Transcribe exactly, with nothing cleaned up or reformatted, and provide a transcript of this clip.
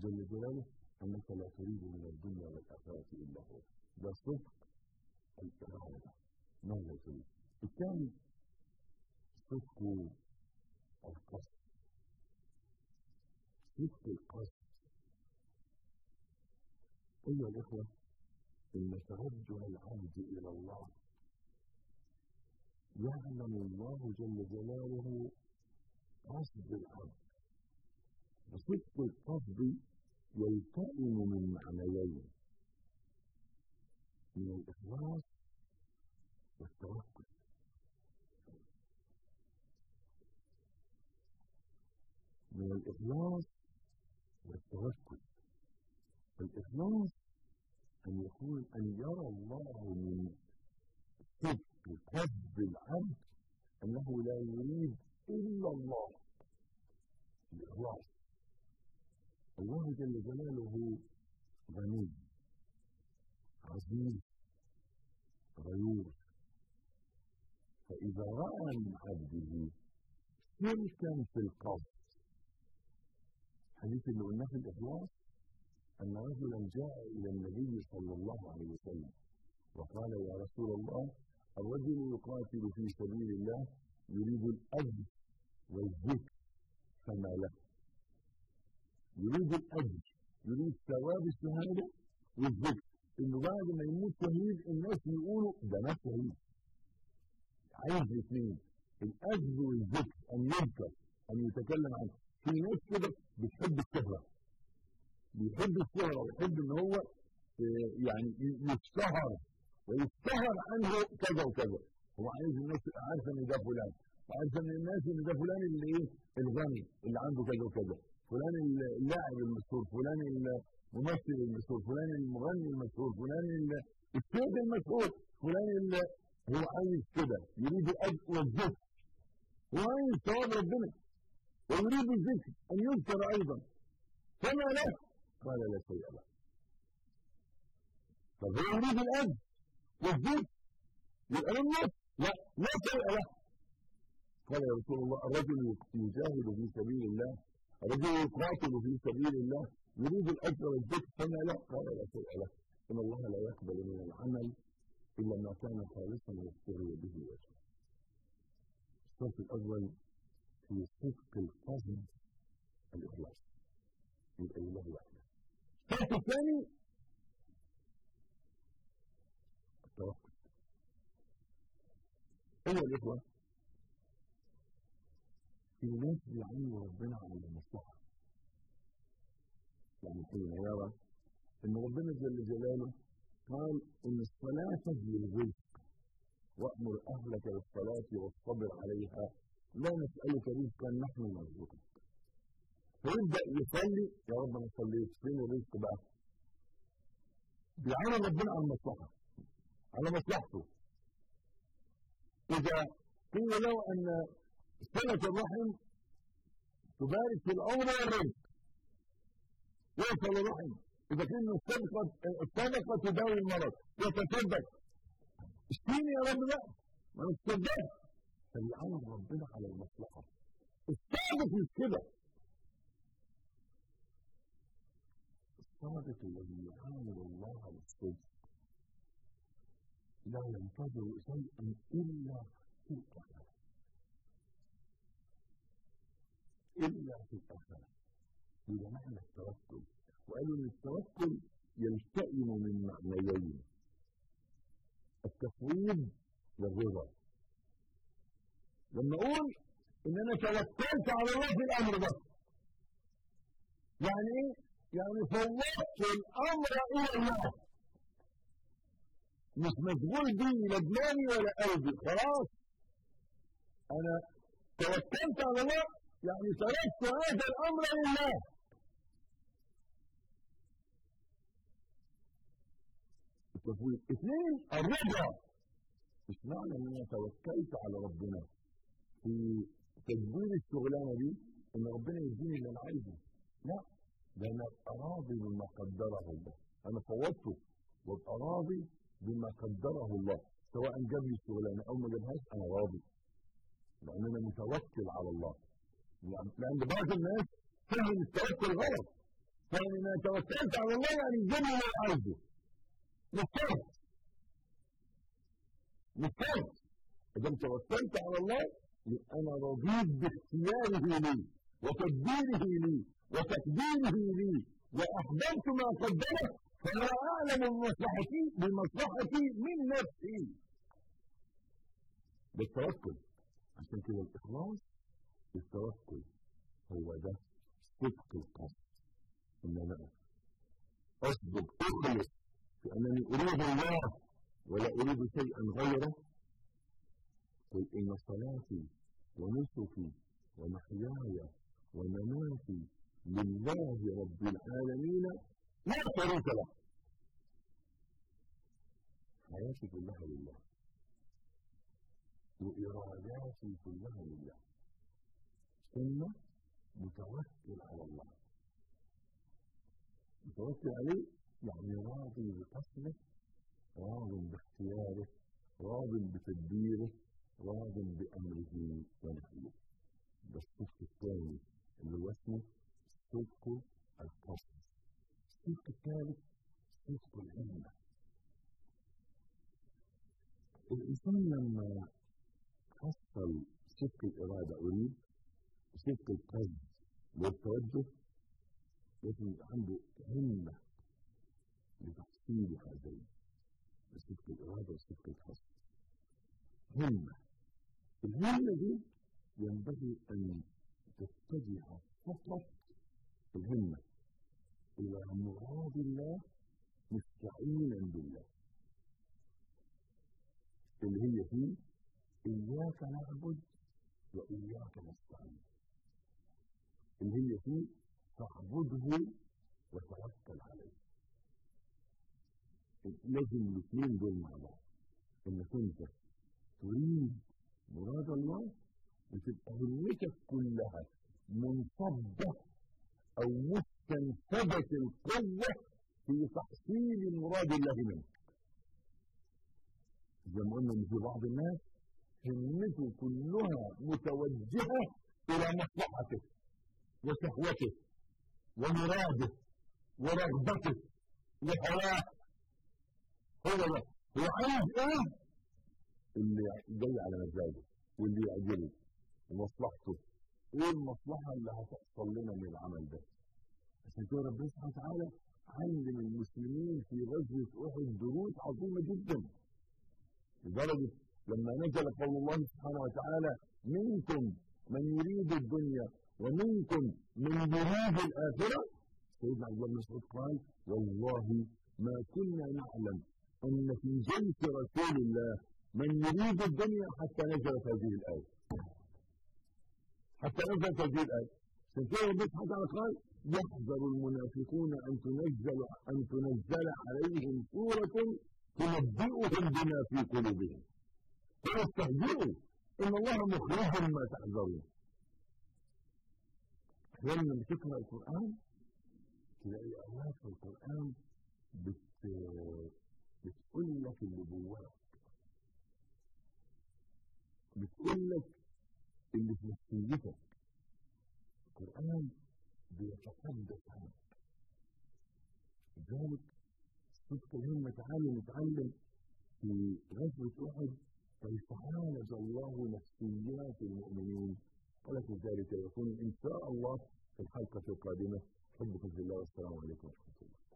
جل جلاله أنك لا تريد من الدنيا والآخرة إلا هو. ده صدق الإرادة، ماذا تريد. الثاني صدق القصد، صدق القصد. أيها الإخوة، إن توجه العبد إلى الله يعلم الله جل جلاله قصد العبد، وصدق القصد يلتئم من معنيين: من الإخلاص والتوكل. من الإخلاص والتوكل. الإخلاص أن يكون أن يرى الله من صدق قصد العبد أنه لا يريد إلا الله. الإخلاص. الله جل جلاله غني عزيز غيور، فإذا رأى من عبده شركا في القصد، حديث اللي قلناه في الإخلاص أن رجلا جاء إلى النبي صلى الله عليه وسلم وقال: يا رسول الله، الرجل يقاتل في سبيل الله يريد الأجر والذكر فما له. يريد الأجر، يريد ثواب الشهادة والذكر، إنه بعد ما يموت شهيد الناس يقولوا ده ناس شهيد. عايز الاثنين، الأجر والذكر، أن يذكر، أن يتكلم عنه. في ناس كده بتحب الشهرة، بيحب الشهرة ويحب إن هو يعني يتشهر ويتشهر عنه كذا وكذا. هو عايز الناس تبقى عارفة إن ده فلان، وعارفة إن الناس إن ده فلان اللي إيه؟ الغني اللي عنده كذا وكذا، فلان اللاعب المشهور، فلان الممثل المشهور، فلان المغني المشهور، فلان السيد المشهور، فلان اللي هو عايز كده، يريد الأجر والذكر، هو عايز ثواب ربنا، ويريد الذكر أن يذكر أيضا. فما له؟ قال: لا شيء له. طب هو يريد الأجر والذكر يبقى له؟ لا، لا شيء له. قال: يا رسول الله، الرجل يجاهد في سبيل الله، الرجل يقاتل في سبيل الله يريد الأجر والذكر فما له؟ قال: لا شيء له. إن الله لا يقبل من العمل إلا ما كان خالصا يبتغي به وجهه. الشرط الأول في صدق القصد الإخلاص، يبقى لله وحده. الشرط الثاني التوكل. أيها الإخوة، في ناس بيعينوا ربنا على المصلحة، يعني حين يرى إن ربنا جل جلاله قال: إن الصلاة تجلي الرزق وأمر أهلك بالصلاة واصطبر عليها لا نسألك رزقا نحن نرزقك. فيبدأ يصلي: يا رب أنا صليت، فين الرزق بقى؟ بيعين ربنا على المصلحة، على مصلحته. إذا قيل له أن صلة الرحم تبارك في العمر والرزق، يوصل الرحم. إذا كان الصدقة الصدقة تداوي المرض، يتصدق، اشتيني يا رب بقى، ما نتصدقش. فبيعين ربنا على المصلحة. الصادق مش كده. الصادق الذي يعامل الله بالصدق لا ينتظر شيئا إلا في الآخرة، إلا في الآخرة. إذا معنى التوكل، وقالوا إن التوكل يلتئم من معنيين: التفويض والرضا. لما أقول إن أنا توكلت على الله في الأمر ده، يعني إيه؟ يعني فوضت الأمر إلى الله، مش مشغول بي لا دماغي ولا قلبي، خلاص أنا توكلت على الله، يعني تركت هذا الأمر لله. التفويض. اثنين، الرضا. مش معنى ان انا توكلت على ربنا في تدبير الشغلانه دي ان ربنا يديني اللي انا عايزه، لا، ده انا راضي بما قدره الله. انا فوضته وابقى راضي بما قدره الله، سواء جاب لي الشغلانه او ما جابهاش انا راضي، لان انا متوكل على الله. لان بعض الناس فهم التوكل غلط، ثاني ما توكلت على الله يعني الجنة اللي أنا عايزه. مش مش إذا توكلت على الله أنا رضيت باختياره لي وتدبيره لي وتقديره لي وأحببت ما قدمه فلا أعلم بمصلحتي بمصلحتي من نفسي. بالتوكل. عشان كده الإخلاص التوكل هو ده صدق القلب. إن أنا أصدق أخلص في أنني أريد الله ولا أريد شيئا غيره. قل إن صلاتي ونسكي ومحياي ومماتي لله رب العالمين لا شريك له. حياتي كلها لله وإراداتي كلها لله ثم متوكل على الله. متوكل عليه يعني راضي بقسمه راض باختياره راض بتدبيره راض بأمره ونهيه. ده الصدق الثاني اللي هو اسمه صدق القصد. الصدق الثالث صدق العلم. الإنسان لما حصل صدق الإرادة أريد صدق القصد والتوجه لازم يبقى عنده همة لتحصيل هذين صدق الإرادة وصدق القصد. همة. الهمة دي ينبغي أن تتجه فقط الهمة إلى مراد الله مستعينا بالله اللي هي فيه إياك نعبد وإياك نستعين. اللي هي فيه فاعبده وتوكل عليه. لازم الاثنين دول مع بعض. انك انت تريد مراد الله وتبقى همتك كلها منصبة او مستنفذة القوة في تحصيل مراد الله منك. زي ما قلنا ان في بعض الناس همته كلها متوجهة الى مصلحته وشهوته ومراده ورغبته وهواه. هو ده هو عايز ايه اللي جاي على مزاجه واللي يعجبه ومصلحته. ايه المصلحه اللي هتحصل لنا من العمل ده؟ عشان كده ربنا سبحانه وتعالى علم المسلمين في غزوه احد دروس عظيمه جدا لدرجه لما نزل قول الله سبحانه وتعالى منكم من يريد الدنيا ومنكم من يريد الاخره. سيدنا عبد الله بن مسعود قال والله ما كنا نعلم أن في جيش رسول الله من يريد الدنيا حتى نزلت هذه الآية. حتى نزلت هذه الآية. سيدنا ربنا سبحانه وتعالى قال يحذر المنافقون أن تنزل أن تنزل عليهم سورة تنبئهم بما في قلوبهم فيستهزئوا إن الله مخرج ما تحذرون. أحيانا لما تقرأ القرآن تلاقي آيات في القرآن بت بتقول لك اللي جواك، بتقول لك اللي في نفسيتك. القرآن بيتحدث عنك. لذلك صدق الهمة تعالى نتعلم في غزوة أحد كيف عالج الله نفسيات المؤمنين. ولكن ذلك يكون إن شاء الله في الحلقة القادمة. أحبكم في الله والسلام عليكم ورحمة الله.